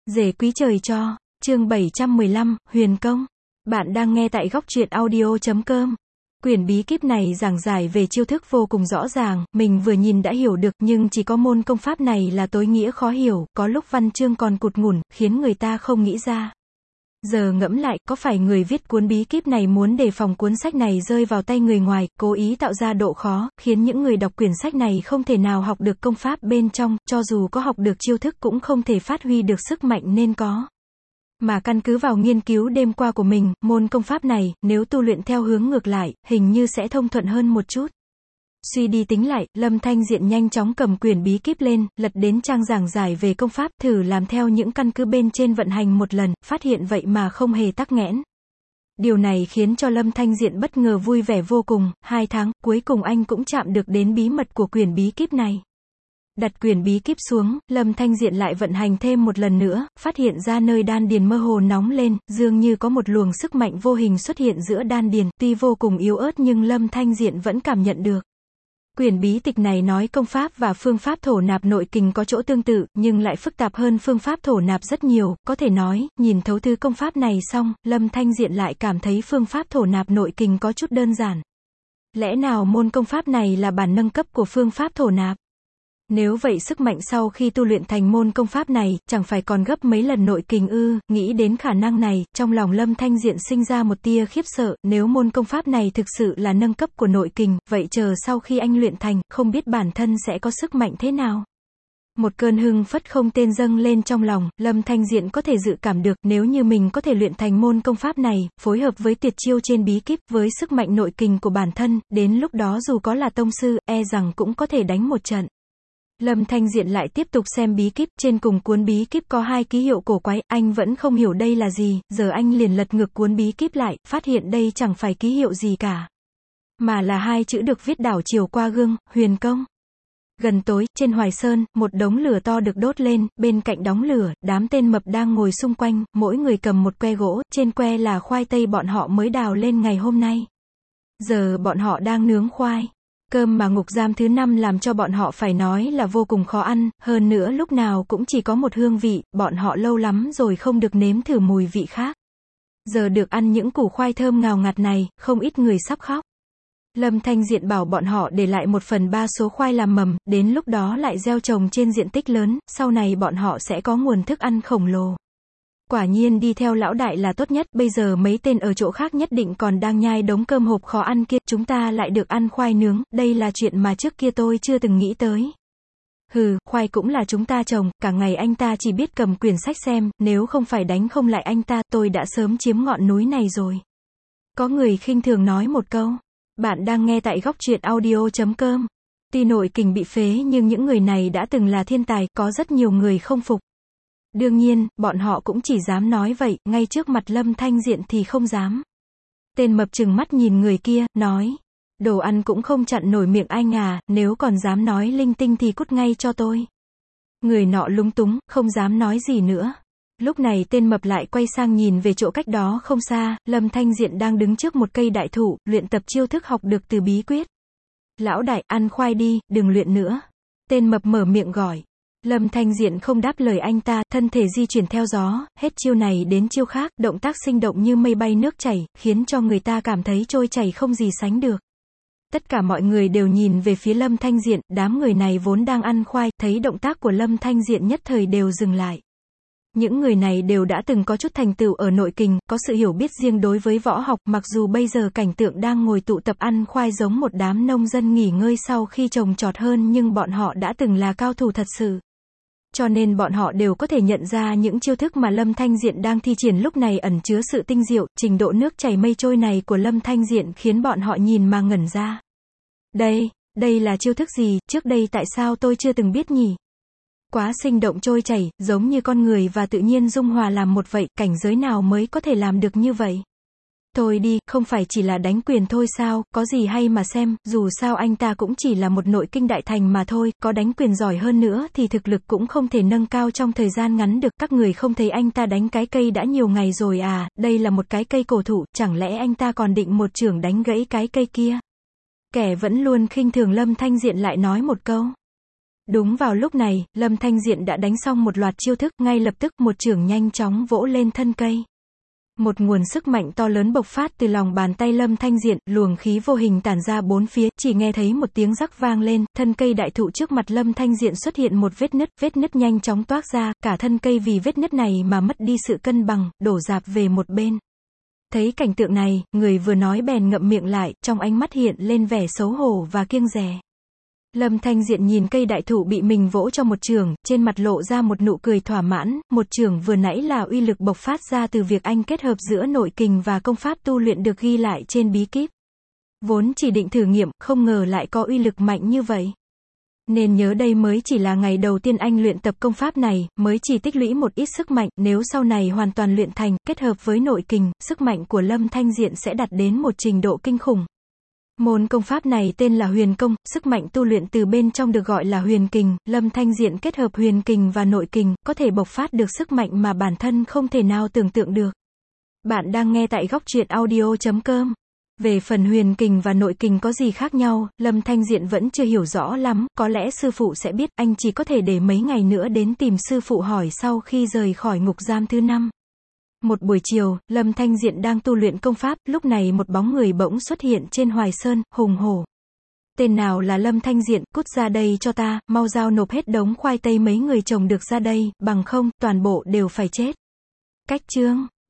Rể quý trời cho, chương 715, Huyền Công. Bạn đang nghe tại góc truyện audio.com. Quyển bí kíp này giảng giải về chiêu thức vô cùng rõ ràng, mình vừa nhìn đã hiểu được, nhưng chỉ có môn công pháp này là tối nghĩa khó hiểu, có lúc văn chương còn cụt ngủn, khiến người ta không nghĩ ra. Giờ ngẫm lại, có phải người viết cuốn bí kíp này muốn đề phòng cuốn sách này rơi vào tay người ngoài, cố ý tạo ra độ khó, khiến những người đọc quyển sách này không thể nào học được công pháp bên trong, cho dù có học được chiêu thức cũng không thể phát huy được sức mạnh nên có. Mà căn cứ vào nghiên cứu đêm qua của mình, môn công pháp này, nếu tu luyện theo hướng ngược lại, hình như sẽ thông thuận hơn một chút. Suy đi tính lại, Lâm Thanh Diện nhanh chóng cầm quyển bí kíp lên, lật đến trang giảng giải về công pháp, thử làm theo những căn cứ bên trên vận hành một lần, phát hiện vậy mà không hề tắc nghẽn. Điều này khiến cho Lâm Thanh Diện bất ngờ vui vẻ vô cùng, 2 tháng, cuối cùng anh cũng chạm được đến bí mật của quyển bí kíp này. Đặt quyển bí kíp xuống, Lâm Thanh Diện lại vận hành thêm một lần nữa, phát hiện ra nơi đan điền mơ hồ nóng lên, dường như có một luồng sức mạnh vô hình xuất hiện giữa đan điền, tuy vô cùng yếu ớt nhưng Lâm Thanh Diện vẫn cảm nhận được. Quyển bí tịch này nói công pháp và phương pháp thổ nạp nội kình có chỗ tương tự, nhưng lại phức tạp hơn phương pháp thổ nạp rất nhiều, có thể nói, nhìn thấu thứ công pháp này xong, Lâm Thanh Diện lại cảm thấy phương pháp thổ nạp nội kình có chút đơn giản. Lẽ nào môn công pháp này là bản nâng cấp của phương pháp thổ nạp? Nếu vậy sức mạnh sau khi tu luyện thành môn công pháp này, chẳng phải còn gấp mấy lần nội kình ư? Nghĩ đến khả năng này, trong lòng Lâm Thanh Diện sinh ra một tia khiếp sợ, nếu môn công pháp này thực sự là nâng cấp của nội kình, vậy chờ sau khi anh luyện thành, không biết bản thân sẽ có sức mạnh thế nào? Một cơn hưng phấn không tên dâng lên trong lòng, Lâm Thanh Diện có thể dự cảm được, nếu như mình có thể luyện thành môn công pháp này, phối hợp với tuyệt chiêu trên bí kíp, với sức mạnh nội kình của bản thân, đến lúc đó dù có là tông sư, e rằng cũng có thể đánh một trận. Lâm Thanh Diện lại tiếp tục xem bí kíp, trên cùng cuốn bí kíp có 2 ký hiệu cổ quái, anh vẫn không hiểu đây là gì, giờ anh liền lật ngược cuốn bí kíp lại, phát hiện đây chẳng phải ký hiệu gì cả, mà là 2 chữ được viết đảo chiều qua gương, Huyền Công. Gần tối, trên Hoài Sơn, một đống lửa to được đốt lên, bên cạnh đống lửa, đám tên mập đang ngồi xung quanh, mỗi người cầm một que gỗ, trên que là khoai tây bọn họ mới đào lên ngày hôm nay. Giờ bọn họ đang nướng khoai. Cơm mà ngục giam thứ 5 làm cho bọn họ phải nói là vô cùng khó ăn, hơn nữa lúc nào cũng chỉ có một hương vị, bọn họ lâu lắm rồi không được nếm thử mùi vị khác. Giờ được ăn những củ khoai thơm ngào ngạt này, không ít người sắp khóc. Lâm Thanh Diện bảo bọn họ để lại 1/3 số khoai làm mầm, đến lúc đó lại gieo trồng trên diện tích lớn, sau này bọn họ sẽ có nguồn thức ăn khổng lồ. Quả nhiên đi theo lão đại là tốt nhất, bây giờ mấy tên ở chỗ khác nhất định còn đang nhai đống cơm hộp khó ăn kia, chúng ta lại được ăn khoai nướng, đây là chuyện mà trước kia tôi chưa từng nghĩ tới. Hừ, khoai cũng là chúng ta trồng, cả ngày anh ta chỉ biết cầm quyển sách xem, nếu không phải đánh không lại anh ta, tôi đã sớm chiếm ngọn núi này rồi. Có người khinh thường nói một câu. Bạn đang nghe tại góc truyện audio.com. Tuy nội kình bị phế nhưng những người này đã từng là thiên tài, có rất nhiều người không phục. Đương nhiên, bọn họ cũng chỉ dám nói vậy, ngay trước mặt Lâm Thanh Diện thì không dám. Tên mập trừng mắt nhìn người kia, nói, đồ ăn cũng không chặn nổi miệng anh à, nếu còn dám nói linh tinh thì cút ngay cho tôi. Người nọ lúng túng, không dám nói gì nữa. Lúc này tên mập lại quay sang nhìn về chỗ cách đó không xa, Lâm Thanh Diện đang đứng trước một cây đại thụ, luyện tập chiêu thức học được từ bí quyết. Lão đại, ăn khoai đi, đừng luyện nữa. Tên mập mở miệng gọi. Lâm Thanh Diện không đáp lời anh ta, thân thể di chuyển theo gió, hết chiêu này đến chiêu khác, động tác sinh động như mây bay nước chảy, khiến cho người ta cảm thấy trôi chảy không gì sánh được. Tất cả mọi người đều nhìn về phía Lâm Thanh Diện, đám người này vốn đang ăn khoai, thấy động tác của Lâm Thanh Diện nhất thời đều dừng lại. Những người này đều đã từng có chút thành tựu ở nội kình, có sự hiểu biết riêng đối với võ học, mặc dù bây giờ cảnh tượng đang ngồi tụ tập ăn khoai giống một đám nông dân nghỉ ngơi sau khi trồng trọt hơn, nhưng bọn họ đã từng là cao thủ thật sự. Cho nên bọn họ đều có thể nhận ra những chiêu thức mà Lâm Thanh Diện đang thi triển lúc này ẩn chứa sự tinh diệu, trình độ nước chảy mây trôi này của Lâm Thanh Diện khiến bọn họ nhìn mà ngẩn ra. Đây là chiêu thức gì, trước đây tại sao tôi chưa từng biết nhỉ? Quá sinh động trôi chảy, giống như con người và tự nhiên dung hòa làm một vậy, cảnh giới nào mới có thể làm được như vậy? Thôi đi, không phải chỉ là đánh quyền thôi sao, có gì hay mà xem, dù sao anh ta cũng chỉ là một nội kinh đại thành mà thôi, có đánh quyền giỏi hơn nữa thì thực lực cũng không thể nâng cao trong thời gian ngắn được, các người không thấy anh ta đánh cái cây đã nhiều ngày rồi à, đây là một cái cây cổ thụ, chẳng lẽ anh ta còn định một chưởng đánh gãy cái cây kia? Kẻ vẫn luôn khinh thường Lâm Thanh Diện lại nói một câu. Đúng vào lúc này, Lâm Thanh Diện đã đánh xong một loạt chiêu thức, ngay lập tức một chưởng nhanh chóng vỗ lên thân cây. Một nguồn sức mạnh to lớn bộc phát từ lòng bàn tay Lâm Thanh Diện, luồng khí vô hình tản ra bốn phía, chỉ nghe thấy một tiếng rắc vang lên, thân cây đại thụ trước mặt Lâm Thanh Diện xuất hiện một vết nứt nhanh chóng toác ra, cả thân cây vì vết nứt này mà mất đi sự cân bằng, đổ rạp về một bên. Thấy cảnh tượng này, người vừa nói bèn ngậm miệng lại, trong ánh mắt hiện lên vẻ xấu hổ và kiêng dè. Lâm Thanh Diện nhìn cây đại thụ bị mình vỗ cho một chưởng, trên mặt lộ ra một nụ cười thỏa mãn, một chưởng vừa nãy là uy lực bộc phát ra từ việc anh kết hợp giữa nội kình và công pháp tu luyện được ghi lại trên bí kíp. Vốn chỉ định thử nghiệm, không ngờ lại có uy lực mạnh như vậy. Nên nhớ đây mới chỉ là ngày đầu tiên anh luyện tập công pháp này, mới chỉ tích lũy một ít sức mạnh, nếu sau này hoàn toàn luyện thành, kết hợp với nội kình, sức mạnh của Lâm Thanh Diện sẽ đạt đến một trình độ kinh khủng. Môn công pháp này tên là huyền công, sức mạnh tu luyện từ bên trong được gọi là huyền kình, Lâm Thanh Diện kết hợp huyền kình và nội kình, có thể bộc phát được sức mạnh mà bản thân không thể nào tưởng tượng được. Bạn đang nghe tại góc truyện audio.com. Về phần huyền kình và nội kình có gì khác nhau, Lâm Thanh Diện vẫn chưa hiểu rõ lắm, có lẽ sư phụ sẽ biết, anh chỉ có thể để mấy ngày nữa đến tìm sư phụ hỏi sau khi rời khỏi ngục giam thứ 5. Một buổi chiều, Lâm Thanh Diện đang tu luyện công pháp, lúc này một bóng người bỗng xuất hiện trên Hoài Sơn, hùng hổ. Tên nào là Lâm Thanh Diện, cút ra đây cho ta, mau giao nộp hết đống khoai tây mấy người trồng được ra đây, bằng không, toàn bộ đều phải chết. Cách chương